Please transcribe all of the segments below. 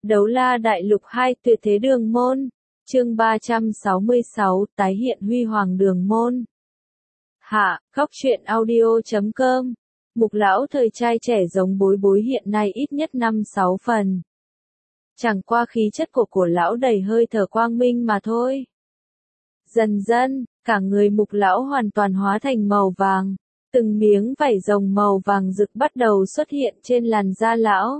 Đấu La Đại Lục 2 Tuyệt Thế Đường Môn, chương 366, tái hiện huy hoàng đường môn. Hạ, Góc Truyện Audio.com. Mục lão thời trai trẻ giống Bối Bối hiện nay ít nhất 5-6 phần. Chẳng qua khí chất của lão đầy hơi thở quang minh mà thôi. Dần dần, cả người mục lão hoàn toàn hóa thành màu vàng. Từng miếng vảy rồng màu vàng rực bắt đầu xuất hiện trên làn da lão.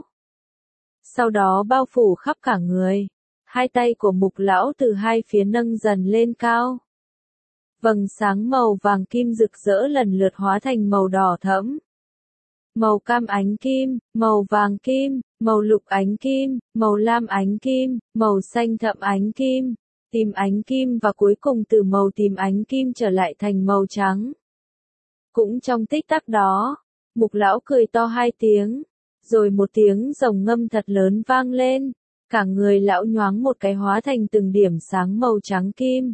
Sau đó bao phủ khắp cả người. Hai tay của mục lão từ hai phía nâng dần lên cao. Vầng sáng màu vàng kim rực rỡ lần lượt hóa thành màu đỏ thẫm, màu cam ánh kim, màu vàng kim, màu lục ánh kim, màu lam ánh kim, màu xanh thẫm ánh kim, tím ánh kim và cuối cùng từ màu tím ánh kim trở lại thành màu trắng. Cũng trong tích tắc đó, mục lão cười to 2 tiếng, rồi một tiếng rồng ngâm thật lớn vang lên, cả người lão nhoáng một cái hóa thành từng điểm sáng màu trắng kim.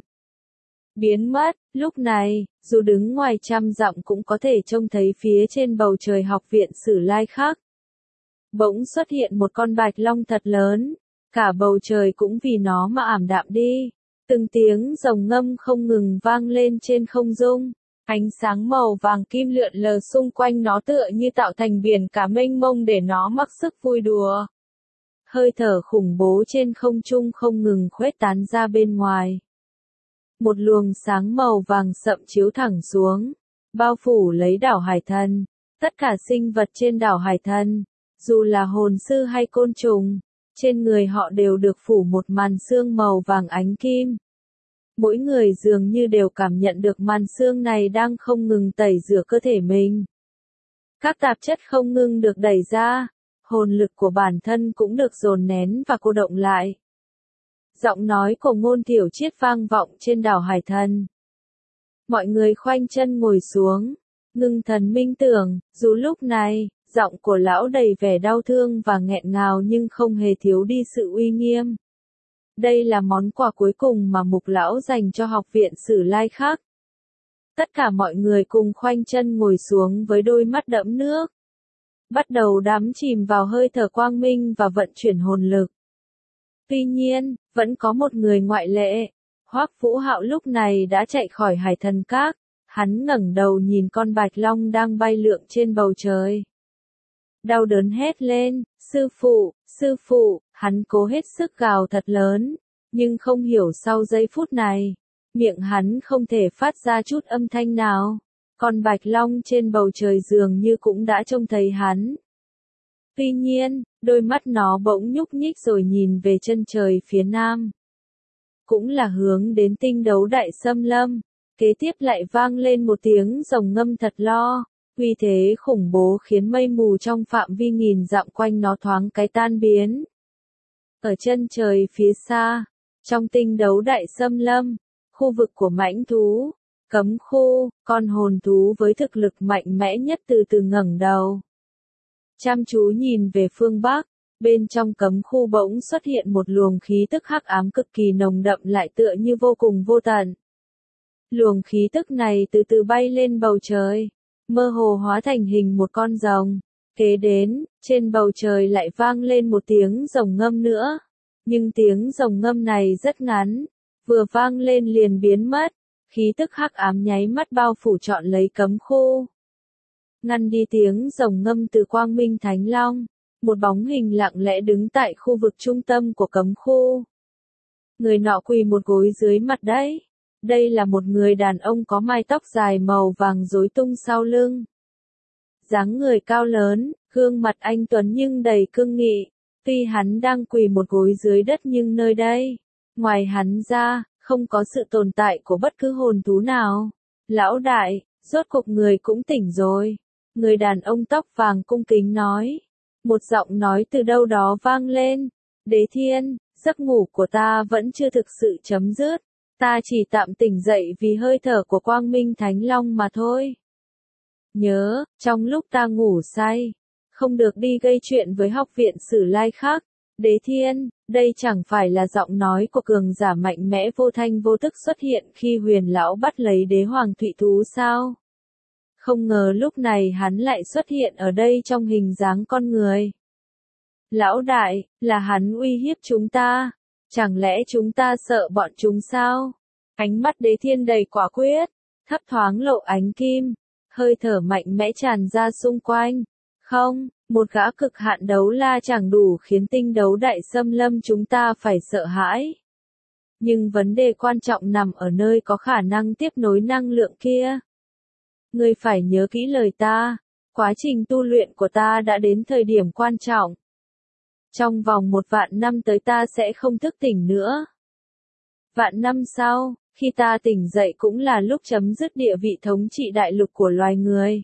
Biến mất, lúc này, dù đứng ngoài 100 dặm cũng có thể trông thấy phía trên bầu trời học viện Sử Lai Khắc. Bỗng xuất hiện một con bạch long thật lớn, cả bầu trời cũng vì nó mà ảm đạm đi. Từng tiếng rồng ngâm không ngừng vang lên trên không trung. Ánh sáng màu vàng kim lượn lờ xung quanh nó tựa như tạo thành biển cả mênh mông để nó mắc sức vui đùa. Hơi thở khủng bố trên không trung không ngừng khuếch tán ra bên ngoài. Một luồng sáng màu vàng sậm chiếu thẳng xuống, bao phủ lấy đảo Hải Thần. Tất cả sinh vật trên đảo Hải Thần, dù là hồn sư hay côn trùng, trên người họ đều được phủ một màn sương màu vàng ánh kim. Mỗi người dường như đều cảm nhận được màn sương này đang không ngừng tẩy rửa cơ thể mình. Các tạp chất không ngừng được đẩy ra, hồn lực của bản thân cũng được dồn nén và cô động lại. Giọng nói của Ngôn Tiểu Chiết vang vọng trên đảo Hải Thần. Mọi người khoanh chân ngồi xuống, ngưng thần minh tưởng, dù lúc này, giọng của lão đầy vẻ đau thương và nghẹn ngào nhưng không hề thiếu đi sự uy nghiêm. Đây là món quà cuối cùng mà mục lão dành cho học viện Sử Lai Khắc. Tất cả mọi người cùng khoanh chân ngồi xuống với đôi mắt đẫm nước. Bắt đầu đắm chìm vào hơi thở quang minh và vận chuyển hồn lực. Tuy nhiên, vẫn có một người ngoại lệ. Hoắc Vũ Hạo lúc này đã chạy khỏi Hải Thần Các. Hắn ngẩng đầu nhìn con bạch long đang bay lượn trên bầu trời. Đau đớn hét lên, sư phụ, hắn cố hết sức gào thật lớn, nhưng không hiểu sau giây phút này, miệng hắn không thể phát ra chút âm thanh nào. Con bạch long trên bầu trời dường như cũng đã trông thấy hắn. Tuy nhiên, đôi mắt nó bỗng nhúc nhích rồi nhìn về chân trời phía nam. Cũng là hướng đến tinh đấu đại xâm lâm. Kế tiếp lại vang lên một tiếng rồng ngâm thật lo. Uy thế khủng bố khiến mây mù trong phạm vi nghìn dặm quanh nó thoáng cái tan biến. Ở chân trời phía xa, trong tinh đấu đại xâm lâm, khu vực của mãnh thú, cấm khu, con hồn thú với thực lực mạnh mẽ nhất từ từ ngẩng đầu. Chăm chú nhìn về phương Bắc, bên trong cấm khu bỗng xuất hiện một luồng khí tức hắc ám cực kỳ nồng đậm lại tựa như vô cùng vô tận. Luồng khí tức này từ từ bay lên bầu trời, mơ hồ hóa thành hình một con rồng. Kế đến, trên bầu trời lại vang lên một tiếng rồng ngâm nữa. Nhưng tiếng rồng ngâm này rất ngắn, vừa vang lên liền biến mất, khí tức hắc ám nháy mắt bao phủ trọn lấy cấm khu. Ngăn đi tiếng rồng ngâm từ Quang Minh Thánh Long, một bóng hình lặng lẽ đứng tại khu vực trung tâm của cấm khu. Người nọ quỳ một gối dưới mặt đất. Đây là một người đàn ông có mái tóc dài màu vàng rối tung sau lưng. Dáng người cao lớn, gương mặt anh tuấn nhưng đầy cương nghị. Tuy hắn đang quỳ một gối dưới đất nhưng nơi đây, ngoài hắn ra, không có sự tồn tại của bất cứ hồn thú nào. Lão đại, rốt cuộc người cũng tỉnh rồi. Người đàn ông tóc vàng cung kính nói. Một giọng nói từ đâu đó vang lên. Đế Thiên, giấc ngủ của ta vẫn chưa thực sự chấm dứt. Ta chỉ tạm tỉnh dậy vì hơi thở của Quang Minh Thánh Long mà thôi. Nhớ, trong lúc ta ngủ say, không được đi gây chuyện với học viện Sử Lai Khắc. Đế Thiên, đây chẳng phải là giọng nói của cường giả mạnh mẽ vô thanh vô tức xuất hiện khi Huyền Lão bắt lấy đế hoàng thụy thú sao? Không ngờ lúc này hắn lại xuất hiện ở đây trong hình dáng con người. Lão đại, là hắn uy hiếp chúng ta. Chẳng lẽ chúng ta sợ bọn chúng sao? Ánh mắt Đế Thiên đầy quả quyết, thấp thoáng lộ ánh kim, hơi thở mạnh mẽ tràn ra xung quanh. Không, một gã cực hạn đấu la chẳng đủ khiến tinh đấu đại xâm lâm chúng ta phải sợ hãi. Nhưng vấn đề quan trọng nằm ở nơi có khả năng tiếp nối năng lượng kia. Ngươi phải nhớ kỹ lời ta, quá trình tu luyện của ta đã đến thời điểm quan trọng. Trong vòng 1.000 năm tới ta sẽ không thức tỉnh nữa. Vạn năm sau, khi ta tỉnh dậy cũng là lúc chấm dứt địa vị thống trị đại lục của loài người.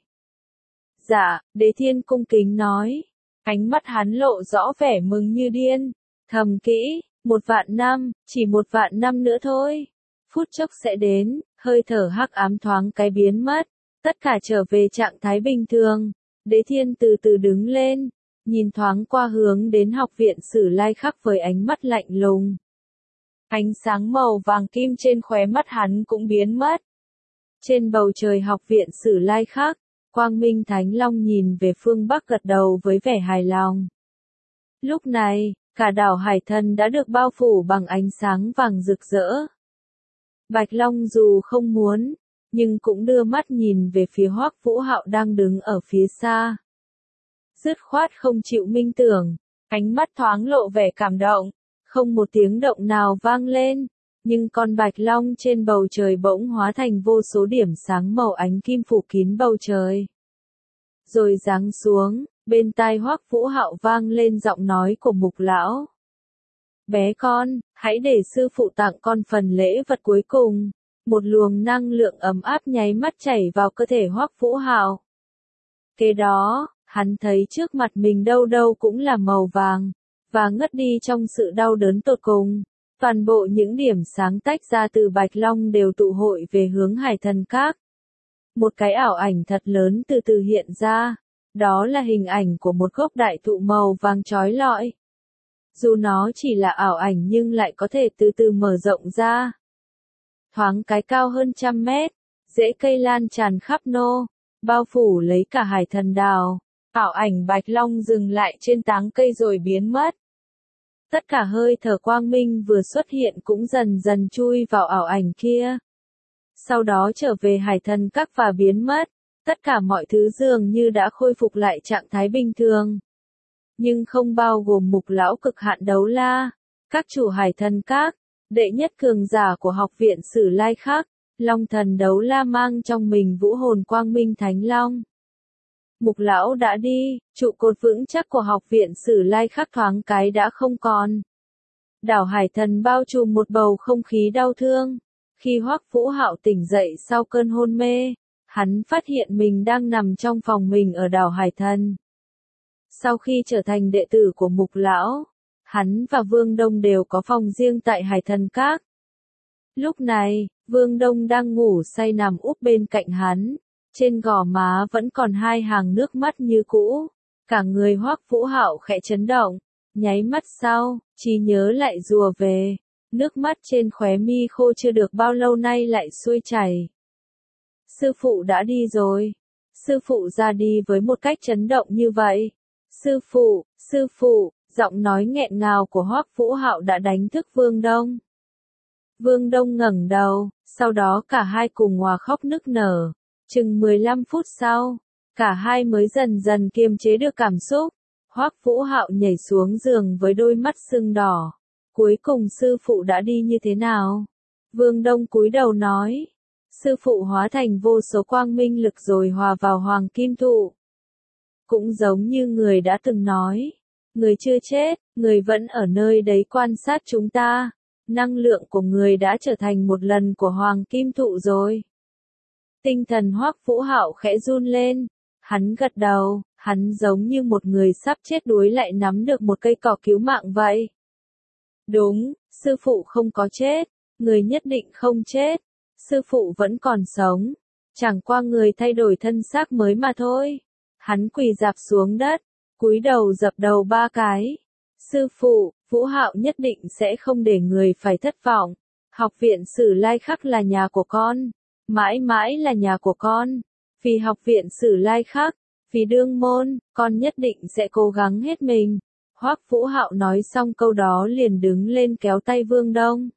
Dạ, Đế Thiên cung kính nói. Ánh mắt hắn lộ rõ vẻ mừng như điên. Thầm kỹ, 1.000 năm, chỉ 1.000 năm nữa thôi. Phút chốc sẽ đến, hơi thở hắc ám thoáng cái biến mất. Tất cả trở về trạng thái bình thường. Đế Thiên từ từ đứng lên, nhìn thoáng qua hướng đến học viện Sử Lai Khắc với ánh mắt lạnh lùng. Ánh sáng màu vàng kim trên khóe mắt hắn cũng biến mất. Trên bầu trời học viện Sử Lai Khắc, Quang Minh Thánh Long nhìn về phương Bắc gật đầu với vẻ hài lòng. Lúc này, cả đảo Hải Thần đã được bao phủ bằng ánh sáng vàng rực rỡ. Bạch Long dù không muốn, nhưng cũng đưa mắt nhìn về phía Hoắc Vũ Hạo đang đứng ở phía xa. Dứt khoát không chịu minh tưởng, ánh mắt thoáng lộ vẻ cảm động, không một tiếng động nào vang lên, nhưng con Bạch Long trên bầu trời bỗng hóa thành vô số điểm sáng màu ánh kim phủ kín bầu trời. Rồi giáng xuống, bên tai Hoắc Vũ Hạo vang lên giọng nói của Mục lão. Bé con, hãy để sư phụ tặng con phần lễ vật cuối cùng. Một luồng năng lượng ấm áp nháy mắt chảy vào cơ thể Hoắc Vũ Hạo. Kế đó, hắn thấy trước mặt mình đâu đâu cũng là màu vàng, và ngất đi trong sự đau đớn tột cùng. Toàn bộ những điểm sáng tách ra từ Bạch Long đều tụ hội về hướng Hải Thần Các. Một cái ảo ảnh thật lớn từ từ hiện ra, đó là hình ảnh của một gốc đại thụ màu vàng chói lọi. Dù nó chỉ là ảo ảnh nhưng lại có thể từ từ mở rộng ra. Thoáng cái cao hơn 100 mét, rễ cây lan tràn khắp nô, bao phủ lấy cả Hải Thần Đảo. Ảo ảnh Bạch Long dừng lại trên tán cây rồi biến mất. Tất cả hơi thở quang minh vừa xuất hiện cũng dần dần chui vào ảo ảnh kia. Sau đó trở về Hải Thần Các và biến mất. Tất cả mọi thứ dường như đã khôi phục lại trạng thái bình thường. Nhưng không bao gồm Mục lão cực hạn đấu la, các chủ Hải Thần Các, đệ nhất cường giả của học viện Sử Lai Khắc, Long Thần đấu la mang trong mình vũ hồn Quang Minh Thánh Long. Mục lão đã đi, trụ cột vững chắc của học viện Sử Lai Khắc thoáng cái đã không còn. Đảo Hải Thần bao trùm một bầu không khí đau thương. Khi Hoắc Vũ Hạo tỉnh dậy sau cơn hôn mê, hắn phát hiện mình đang nằm trong phòng mình ở đảo Hải Thần. Sau khi trở thành đệ tử của Mục lão, hắn và Vương Đông đều có phòng riêng tại Hải Thần Các. Lúc này, Vương Đông đang ngủ say nằm úp bên cạnh hắn, trên gò má vẫn còn 2 hàng nước mắt như cũ. Cả người Hoắc Vũ Hạo khẽ chấn động, nháy mắt sau, trí nhớ lại rùa về, nước mắt trên khóe mi khô chưa được bao lâu nay lại xuôi chảy. Sư phụ đã đi rồi. Sư phụ ra đi với một cách chấn động như vậy. Sư phụ, giọng nói nghẹn ngào của Hoắc Vũ Hạo đã đánh thức Vương Đông. Vương Đông ngẩng đầu, sau đó cả hai cùng hòa khóc nức nở. Chừng 15 phút sau, cả hai mới dần dần kiềm chế được cảm xúc. Hoắc Vũ Hạo nhảy xuống giường với đôi mắt sưng đỏ. Cuối cùng sư phụ đã đi như thế nào? Vương Đông cúi đầu nói. Sư phụ hóa thành vô số quang minh lực rồi hòa vào hoàng kim thụ. Cũng giống như người đã từng nói. Người chưa chết, người vẫn ở nơi đấy quan sát chúng ta. Năng lượng của người đã trở thành một lần của hoàng kim thụ rồi. Tinh thần Hoắc Vũ Hạo khẽ run lên. Hắn gật đầu, hắn giống như một người sắp chết đuối lại nắm được một cây cỏ cứu mạng vậy. Đúng, sư phụ không có chết, người nhất định không chết. Sư phụ vẫn còn sống, chẳng qua người thay đổi thân xác mới mà thôi. Hắn quỳ rạp xuống đất, cúi đầu dập đầu 3 cái. Sư phụ, Vũ Hạo nhất định sẽ không để người phải thất vọng. Học viện Sử Lai Khắc là nhà của con, mãi mãi là nhà của con. Vì học viện Sử Lai Khắc, vì đương môn, con nhất định sẽ cố gắng hết mình. Hoắc Vũ Hạo nói xong câu đó liền đứng lên kéo tay Vương Đông.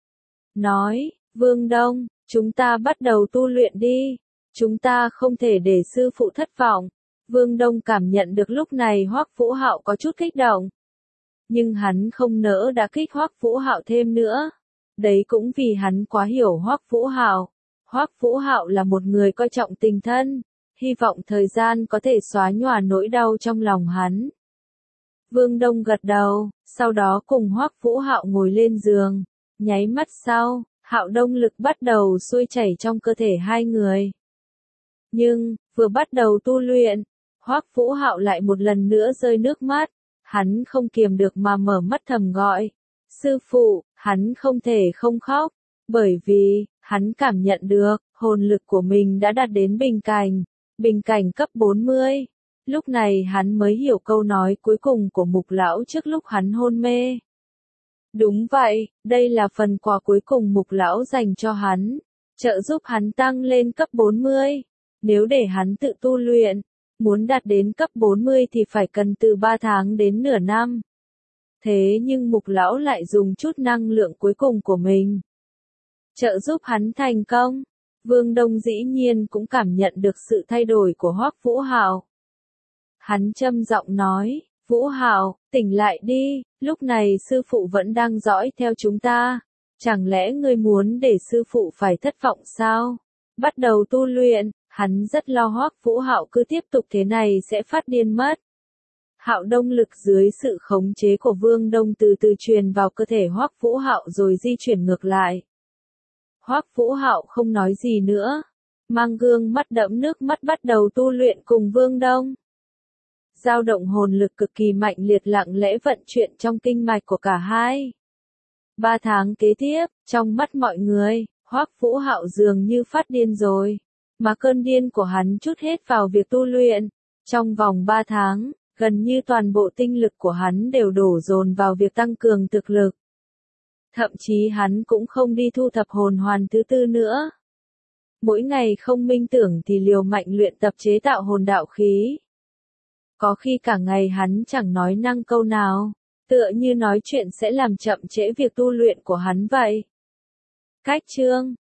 Nói, Vương Đông, chúng ta bắt đầu tu luyện đi. Chúng ta không thể để sư phụ thất vọng. Vương Đông cảm nhận được lúc này Hoắc Vũ Hạo có chút kích động. Nhưng hắn không nỡ đã kích Hoắc Vũ Hạo thêm nữa. Đấy cũng vì hắn quá hiểu Hoắc Vũ Hạo. Hoắc Vũ Hạo là một người coi trọng tình thân, hy vọng thời gian có thể xóa nhòa nỗi đau trong lòng hắn. Vương Đông gật đầu, sau đó cùng Hoắc Vũ Hạo ngồi lên giường, nháy mắt sau, Hạo Đông lực bắt đầu xuôi chảy trong cơ thể hai người. Nhưng, vừa bắt đầu tu luyện, Hoắc Vũ Hạo lại một lần nữa rơi nước mắt, hắn không kiềm được mà mở mắt thầm gọi. Sư phụ, hắn không thể không khóc, bởi vì, hắn cảm nhận được, hồn lực của mình đã đạt đến bình cảnh cấp 40. Lúc này hắn mới hiểu câu nói cuối cùng của Mục Lão trước lúc hắn hôn mê. Đúng vậy, đây là phần quà cuối cùng Mục Lão dành cho hắn, trợ giúp hắn tăng lên cấp 40. Nếu để hắn tự tu luyện, muốn đạt đến cấp 40 thì phải cần từ 3 tháng đến nửa năm. Thế nhưng Mục Lão lại dùng chút năng lượng cuối cùng của mình, trợ giúp hắn thành công. Vương Đông dĩ nhiên cũng cảm nhận được sự thay đổi của Hoắc Vũ Hạo. Hắn trầm giọng nói, Vũ Hạo, tỉnh lại đi, lúc này sư phụ vẫn đang dõi theo chúng ta. Chẳng lẽ ngươi muốn để sư phụ phải thất vọng sao? Bắt đầu tu luyện, hắn rất lo Hoắc Vũ Hạo cứ tiếp tục thế này sẽ phát điên mất. Hạo Đông lực dưới sự khống chế của Vương Đông từ từ truyền vào cơ thể Hoắc Vũ Hạo rồi di chuyển ngược lại. Hoắc Vũ Hạo không nói gì nữa, mang gương mắt đẫm nước mắt bắt đầu tu luyện cùng Vương Đông. Dao động hồn lực cực kỳ mạnh liệt lặng lẽ vận chuyển trong kinh mạch của cả hai. 3 tháng kế tiếp, trong mắt mọi người, Hoắc Vũ Hạo dường như phát điên rồi, mà cơn điên của hắn trút hết vào việc tu luyện. Trong vòng 3 tháng, gần như toàn bộ tinh lực của hắn đều đổ dồn vào việc tăng cường thực lực. Thậm chí hắn cũng không đi thu thập hồn hoàn thứ tư nữa. Mỗi ngày không minh tưởng thì liều mạnh luyện tập chế tạo hồn đạo khí. Có khi cả ngày hắn chẳng nói năng câu nào, tựa như nói chuyện sẽ làm chậm trễ việc tu luyện của hắn vậy. Cách chương